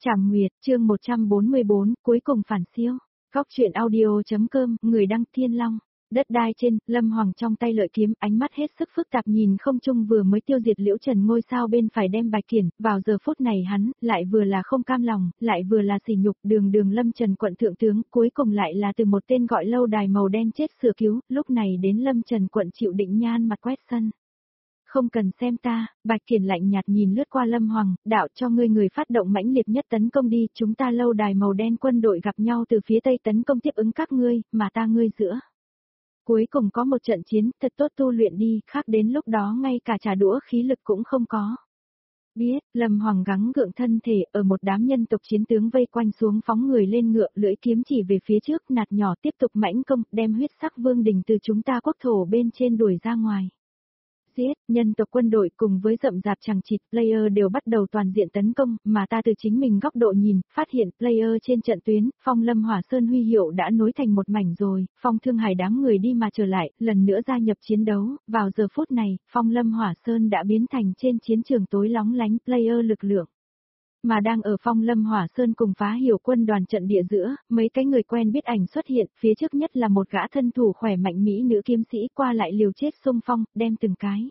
Trảm Nguyệt, chương 144, cuối cùng phản siêu. Góc truyện audio.com, người đăng Thiên Long. Đất đai trên, Lâm Hoàng trong tay lợi kiếm, ánh mắt hết sức phức tạp nhìn không trung vừa mới tiêu diệt Liễu Trần ngôi sao bên phải đem Bạch Kiển, vào giờ phút này hắn, lại vừa là không cam lòng, lại vừa là sỉ nhục, đường Lâm Trần quận thượng tướng, cuối cùng lại là từ một tên gọi lâu đài màu đen chết sửa cứu, lúc này đến Lâm Trần quận chịu định nhan mặt quét sân. Không cần xem ta, Bạch Kiển lạnh nhạt nhìn lướt qua Lâm Hoàng, đạo cho người phát động mãnh liệt nhất tấn công đi, chúng ta lâu đài màu đen quân đội gặp nhau từ phía tây tấn công tiếp ứng các ngươi, mà ta ngươi giữa. Cuối cùng có một trận chiến, thật tốt tu luyện đi, khác đến lúc đó ngay cả trả đũa khí lực cũng không có. Biết, Lâm Hoàng gắng gượng thân thể, ở một đám nhân tộc chiến tướng vây quanh xuống phóng người lên ngựa, lưỡi kiếm chỉ về phía trước, nạt nhỏ tiếp tục mãnh công, đem huyết sắc vương đình từ chúng ta quốc thổ bên trên đuổi ra ngoài. Giết, nhân tộc quân đội cùng với rậm rạp chằng chịt, player đều bắt đầu toàn diện tấn công, mà ta từ chính mình góc độ nhìn, phát hiện player trên trận tuyến, Phong Lâm Hỏa Sơn huy hiệu đã nối thành một mảnh rồi, Phong Thương Hải đám người đi mà trở lại, lần nữa gia nhập chiến đấu, vào giờ phút này, Phong Lâm Hỏa Sơn đã biến thành trên chiến trường tối lóng lánh player lực lượng. Mà đang ở Phong Lâm Hỏa Sơn cùng phá hiểu quân đoàn trận địa giữa, mấy cái người quen biết ảnh xuất hiện, phía trước nhất là một gã thân thủ khỏe mạnh mỹ nữ kiếm sĩ qua lại liều chết xung phong, đem từng cái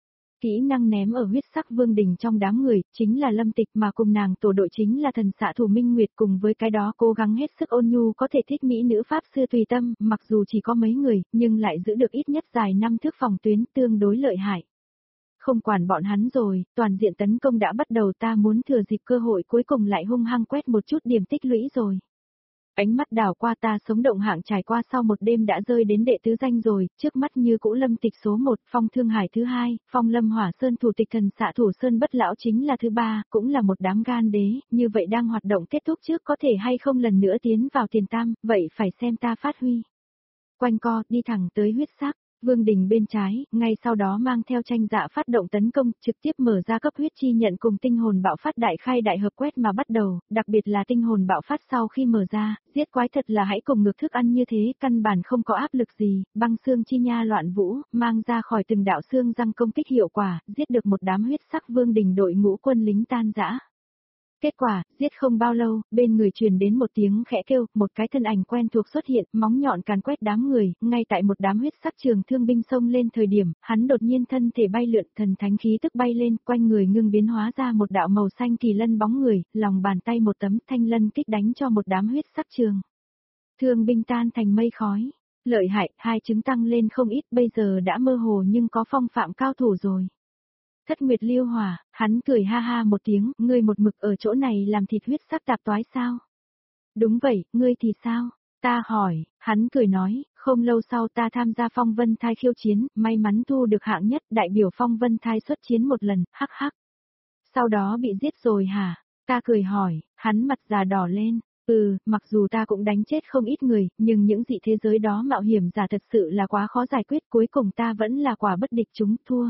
kỹ năng ném ở huyết sắc vương đình trong đám người, chính là Lâm Tịch mà cùng nàng tổ đội chính là thần xạ thủ Minh Nguyệt cùng với cái đó cố gắng hết sức ôn nhu có thể thích mỹ nữ pháp sư tùy tâm, mặc dù chỉ có mấy người, nhưng lại giữ được ít nhất dài 5 thước phòng tuyến tương đối lợi hại. Không quản bọn hắn rồi, toàn diện tấn công đã bắt đầu, ta muốn thừa dịp cơ hội cuối cùng lại hung hăng quét một chút điểm tích lũy rồi. Ánh mắt đảo qua ta sống động hạng trải qua sau một đêm đã rơi đến đệ tứ danh rồi, trước mắt như cũ Lâm Tịch số 1, Phong Thương Hải thứ 2, Phong Lâm Hỏa Sơn thủ tịch thần xạ thủ Sơn Bất Lão chính là thứ 3, cũng là một đám gan đế, như vậy đang hoạt động kết thúc trước có thể hay không lần nữa tiến vào tiền tam, vậy phải xem ta phát huy. Quanh co, đi thẳng tới huyết sắc. Vương đình bên trái, ngay sau đó mang theo tranh dạ phát động tấn công, trực tiếp mở ra cấp huyết chi nhận cùng tinh hồn bạo phát đại khai đại hợp quét mà bắt đầu, đặc biệt là tinh hồn bạo phát sau khi mở ra, giết quái thật là hãy cùng ngược thức ăn như thế, căn bản không có áp lực gì, băng xương chi nha loạn vũ, mang ra khỏi từng đạo xương răng công kích hiệu quả, giết được một đám huyết sắc vương đình đội ngũ quân lính tan rã. Kết quả, giết không bao lâu, bên người truyền đến một tiếng khẽ kêu, một cái thân ảnh quen thuộc xuất hiện, móng nhọn càn quét đám người, ngay tại một đám huyết sắc trường thương binh xông lên thời điểm, hắn đột nhiên thân thể bay lượn, thần thánh khí tức bay lên, quanh người ngưng biến hóa ra một đạo màu xanh kỳ lân bóng người, lòng bàn tay một tấm thanh lân kích đánh cho một đám huyết sắc trường. Thương binh tan thành mây khói, lợi hại, hai chứng tăng lên không ít, bây giờ đã mơ hồ nhưng có phong phạm cao thủ rồi. Thất Nguyệt Liêu Hỏa, hắn cười ha ha một tiếng, ngươi một mực ở chỗ này làm thịt huyết sắc tạp toái sao? Đúng vậy, ngươi thì sao? Ta hỏi, hắn cười nói, không lâu sau ta tham gia Phong Vân Thai khiêu chiến, may mắn thu được hạng nhất, đại biểu Phong Vân Thai xuất chiến một lần, hắc hắc. Sau đó bị giết rồi hả? Ta cười hỏi, hắn mặt già đỏ lên. Mặc dù ta cũng đánh chết không ít người, nhưng những dị thế giới đó mạo hiểm giả thật sự là quá khó giải quyết, cuối cùng ta vẫn là quả bất địch chúng thua.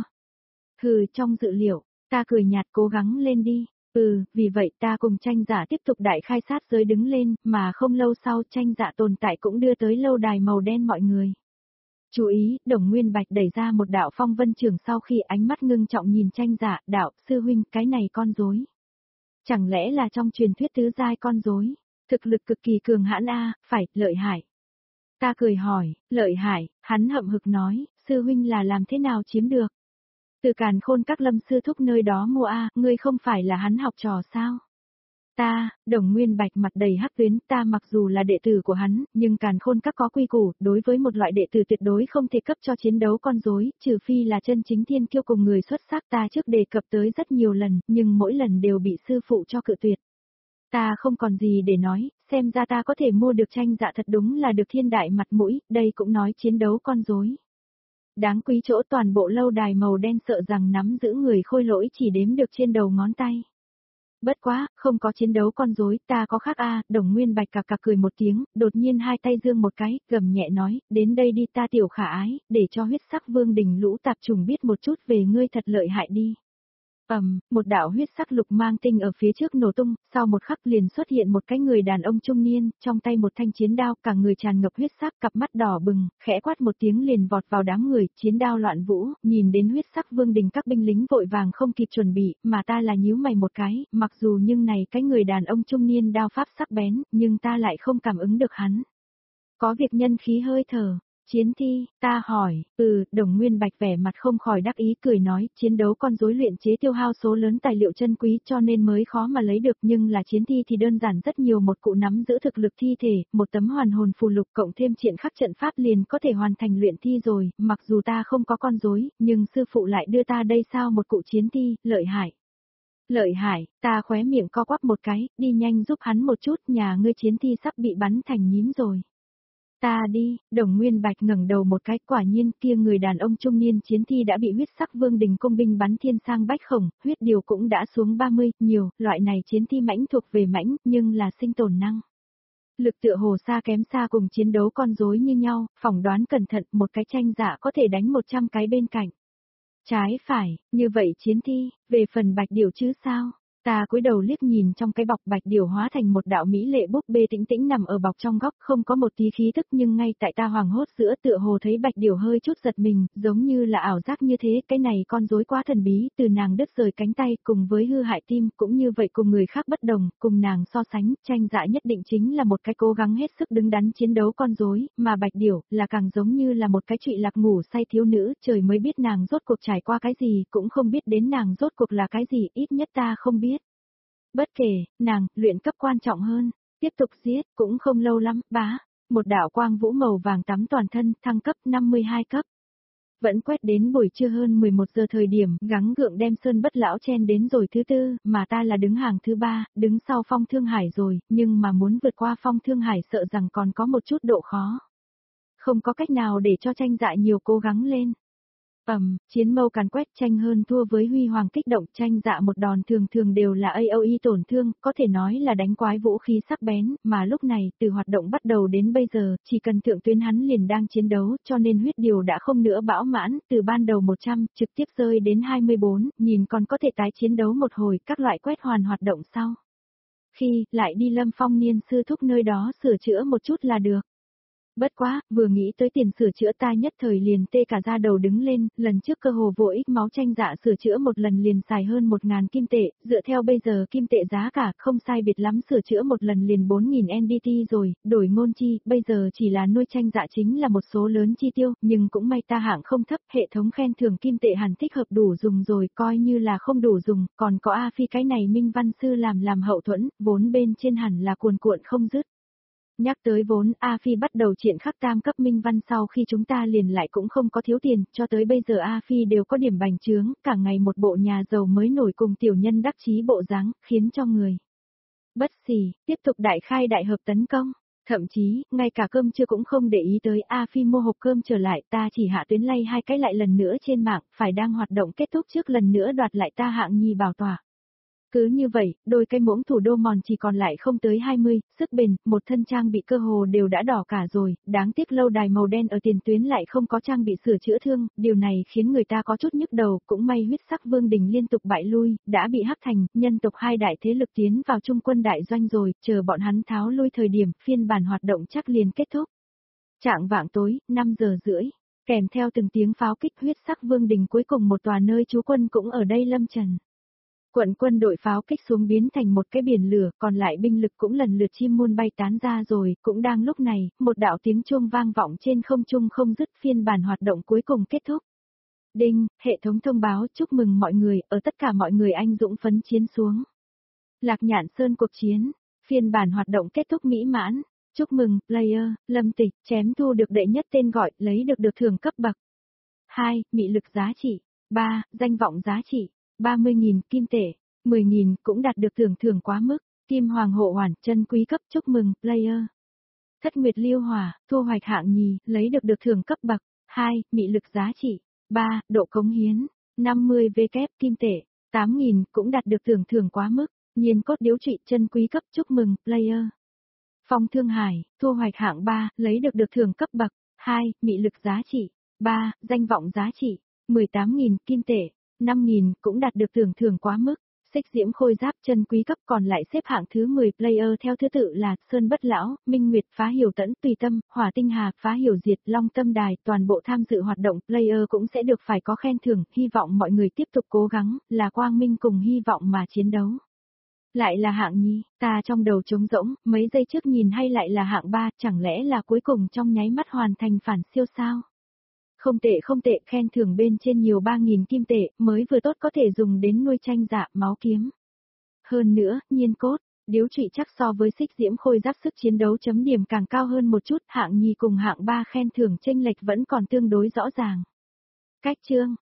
Trong dự liệu, ta cười nhạt cố gắng lên đi. Vì vậy ta cùng tranh giả tiếp tục đại khai sát giới đứng lên, mà không lâu sau tranh giả tồn tại cũng đưa tới lâu đài màu đen mọi người. Chú ý, Đồng Nguyên Bạch đẩy ra một đạo phong vân trường sau khi ánh mắt ngưng trọng nhìn tranh giả, đạo, sư huynh, cái này con rối. Chẳng lẽ là trong truyền thuyết tứ giai con rối, thực lực cực kỳ cường hãn a, phải, lợi hại. Ta cười hỏi, lợi hại, hắn hậm hực nói, sư huynh là làm thế nào chiếm được? Từ Càn Khôn các Lâm sư thúc nơi đó mua ngươi không phải là hắn học trò sao? Đồng Nguyên Bạch mặt đầy hắc tuyến, ta mặc dù là đệ tử của hắn, nhưng Càn Khôn các có quy củ, đối với một loại đệ tử tuyệt đối không thể cấp cho chiến đấu con rối, trừ phi là chân chính thiên kiêu cùng người xuất sắc, ta trước đề cập tới rất nhiều lần, nhưng mỗi lần đều bị sư phụ cho cự tuyệt. Ta không còn gì để nói, xem ra ta có thể mua được tranh dạ thật đúng là được thiên đại mặt mũi, đây cũng nói chiến đấu con rối. Đáng quý chỗ toàn bộ lâu đài màu đen sợ rằng nắm giữ người khôi lỗi chỉ đếm được trên đầu ngón tay. Bất quá, không có chiến đấu con rối, ta có khác Đồng Nguyên Bạch cặc cặc cười một tiếng, đột nhiên hai tay giương một cái, gầm nhẹ nói, đến đây đi ta tiểu khả ái, để cho huyết sắc vương đình lũ tạp trùng biết một chút về ngươi thật lợi hại đi. Một đạo huyết sắc lục mang tinh ở phía trước nổ tung, sau một khắc liền xuất hiện một cái người đàn ông trung niên, trong tay một thanh chiến đao, cả người tràn ngập huyết sắc, cặp mắt đỏ bừng, khẽ quát một tiếng liền vọt vào đám người, chiến đao loạn vũ, nhìn đến huyết sắc vương đình các binh lính vội vàng không kịp chuẩn bị, mà ta là nhíu mày một cái, mặc dù nhưng này cái người đàn ông trung niên đao pháp sắc bén, nhưng ta lại không cảm ứng được hắn. Có việc nhân khí hơi thở. Chiến thi, ta hỏi, Đồng Nguyên Bạch vẻ mặt không khỏi đắc ý cười nói, chiến đấu con rối luyện chế tiêu hao số lớn tài liệu chân quý cho nên mới khó mà lấy được, nhưng là chiến thi thì đơn giản rất nhiều, một cụ nắm giữ thực lực thi thể, một tấm hoàn hồn phù lục cộng thêm triển khắc trận pháp liền có thể hoàn thành luyện thi rồi, mặc dù ta không có con rối, nhưng sư phụ lại đưa ta đây sao một cụ chiến thi, lợi hại. Lợi hại, ta khóe miệng co quắp một cái, đi nhanh giúp hắn một chút, nhà ngươi chiến thi sắp bị bắn thành nhím rồi. Ta đi, Đồng Nguyên Bạch ngẩng đầu một cái, quả nhiên kia người đàn ông trung niên chiến thi đã bị huyết sắc vương đình công binh bắn thiên sang bách khổng, huyết điều cũng đã xuống 30, nhiều, loại này chiến thi mãnh thuộc về mãnh, nhưng là sinh tồn năng. Lực tựa hồ xa kém xa cùng chiến đấu con rối như nhau, phỏng đoán cẩn thận một cái tranh dạ có thể đánh 100 cái bên cạnh. Trái phải, như vậy chiến thi, về phần bạch điều chứ sao? Ta cúi đầu liếc nhìn trong cái bọc, bạch điều hóa thành một đạo mỹ lệ búp bê tĩnh tĩnh nằm ở bọc trong góc, không có một tí khí thức, nhưng ngay tại ta hoảng hốt giữa tựa hồ thấy bạch điều hơi chút giật mình, giống như là ảo giác như thế, cái này con rối quá thần bí, từ nàng đứt rời cánh tay cùng với hư hại tim, cũng như vậy cùng người khác bất đồng, cùng nàng so sánh, tranh dạ nhất định chính là một cái cố gắng hết sức đứng đắn chiến đấu con rối, mà bạch điều là càng giống như là một cái trụy lạc ngủ say thiếu nữ, trời mới biết nàng rốt cuộc trải qua cái gì, cũng không biết đến nàng rốt cuộc là cái gì, ít nhất ta không biết. Bất kể, nàng, luyện cấp quan trọng hơn, tiếp tục giết, cũng không lâu lắm, bá, một đạo quang vũ màu vàng tắm toàn thân, thăng cấp 52 cấp. Vẫn quét đến buổi trưa hơn 11 giờ thời điểm, gắng gượng đem Sơn Bất Lão chen đến rồi thứ tư, mà ta là đứng hàng thứ ba, đứng sau Phong Thương Hải rồi, nhưng mà muốn vượt qua Phong Thương Hải sợ rằng còn có một chút độ khó. Không có cách nào để cho tranh dạ nhiều cố gắng lên. Chiến mâu càn quét, tranh hơn thua với huy hoàng kích động, tranh dạ một đòn thường thường đều là AOE tổn thương, có thể nói là đánh quái vũ khí sắc bén, mà lúc này, từ hoạt động bắt đầu đến bây giờ, chỉ cần thượng tuyến hắn liền đang chiến đấu, cho nên huyết điều đã không nữa bão mãn, từ ban đầu 100, trực tiếp rơi đến 24, nhìn còn có thể tái chiến đấu một hồi, các loại quét hoàn hoạt động sau. Khi, lại đi Lâm Phong Niên sư thúc nơi đó sửa chữa một chút là được. Bất quá, vừa nghĩ tới tiền sửa chữa ta nhất thời liền tê cả da đầu đứng lên, lần trước cơ hồ vô ích máu tranh dạ sửa chữa một lần liền xài hơn 1.000 kim tệ, dựa theo bây giờ kim tệ giá cả không sai biệt lắm, sửa chữa một lần liền 4.000 NDT rồi, đổi ngôn chi, bây giờ chỉ là nuôi tranh dạ chính là một số lớn chi tiêu, nhưng cũng may ta hạng không thấp, hệ thống khen thưởng kim tệ hẳn thích hợp đủ dùng rồi, coi như là không đủ dùng, còn có A Phi cái này Minh Văn Sư làm hậu thuẫn, vốn bên trên hẳn là cuồn cuộn không dứt. Nhắc tới vốn, A Phi bắt đầu triển khắc tam cấp minh văn sau khi chúng ta liền lại cũng không có thiếu tiền, cho tới bây giờ A Phi đều có điểm bành trướng, cả ngày một bộ nhà giàu mới nổi cùng tiểu nhân đắc chí bộ dáng, khiến cho người bất xì, tiếp tục đại khai đại hợp tấn công. Thậm chí, ngay cả cơm trưa cũng không để ý tới, A Phi mua hộp cơm trở lại, ta chỉ hạ tuyến lay 2 cái lại lần nữa trên mạng, phải đang hoạt động kết thúc trước lần nữa đoạt lại ta hạng nhì bảo tỏa. Cứ như vậy, đôi cây muỗng thủ đô mòn chỉ còn lại không tới 20, sức bền, một thân trang bị cơ hồ đều đã đỏ cả rồi, đáng tiếc lâu đài màu đen ở tiền tuyến lại không có trang bị sửa chữa thương, điều này khiến người ta có chút nhức đầu, cũng may huyết sắc vương đình liên tục bại lui, đã bị Hắc Thành, nhân tộc hai đại thế lực tiến vào trung quân đại doanh rồi, chờ bọn hắn tháo lui thời điểm, phiên bản hoạt động chắc liền kết thúc. Trạng vạng tối, 5 giờ rưỡi, kèm theo từng tiếng pháo kích, huyết sắc vương đình cuối cùng một tòa nơi trú quân cũng ở đây lâm trần. Quân đội pháo kích xuống biến thành một cái biển lửa, còn lại binh lực cũng lần lượt chim muôn bay tán ra rồi, cũng đang lúc này, một đạo tiếng chuông vang vọng trên không trung không dứt, phiên bản hoạt động cuối cùng kết thúc. Đinh, hệ thống thông báo chúc mừng mọi người, ở tất cả mọi người anh dũng phấn chiến xuống. Lạc Nhạn Sơn cuộc chiến, phiên bản hoạt động kết thúc mỹ mãn, chúc mừng, player, Lâm Tịch, chém thu được đệ nhất tên gọi, lấy được thưởng cấp bậc. 2. Mị lực giá trị. 3. Danh vọng giá trị. 30.000 kim tệ, 10.000 cũng đạt được thưởng quá mức, Kim Hoàng Hộ Hoàn, chân quý cấp, chúc mừng, player. Thất Nguyệt Liêu Hỏa, thu hoạch hạng nhì, lấy được thưởng cấp bậc. 2. Mị lực giá trị. 3. Độ cống hiến, 50 W kim tệ, 8.000 cũng đạt được thưởng quá mức, Nhiên cốt điếu trụy, chân quý cấp, chúc mừng, player. Phong Thương Hải, thu hoạch hạng 3, lấy được thưởng cấp bậc. 2. Mị lực giá trị. 3. Danh vọng giá trị, 18.000 kim tệ. 5.000 cũng đạt được tưởng thưởng quá mức. Xích diễm khôi giáp chân quý cấp còn lại xếp hạng thứ 10 player theo thứ tự là Sơn Bất Lão, Minh Nguyệt, Phá Hiểu Tẫn, Tùy Tâm, Hỏa Tinh Hà, Phá Hiểu Diệt, Long Tâm Đài. Toàn bộ tham dự hoạt động player cũng sẽ được phải có khen thưởng, hy vọng mọi người tiếp tục cố gắng, là quang minh cùng hy vọng mà chiến đấu. Lại là hạng nhì, ta trong đầu trống rỗng, mấy giây trước nhìn hay lại là hạng 3, chẳng lẽ là cuối cùng trong nháy mắt hoàn thành phản siêu sao? Không tệ, khen thưởng bên trên nhiều 3.000 kim tệ, mới vừa tốt có thể dùng đến nuôi tranh dạ, máu kiếm. Hơn nữa, nhiên cốt, điếu trụy chắc so với xích diễm khôi giáp sức chiến đấu chấm điểm càng cao hơn một chút, hạng nhì cùng hạng 3 khen thưởng chênh lệch vẫn còn tương đối rõ ràng. Cách chương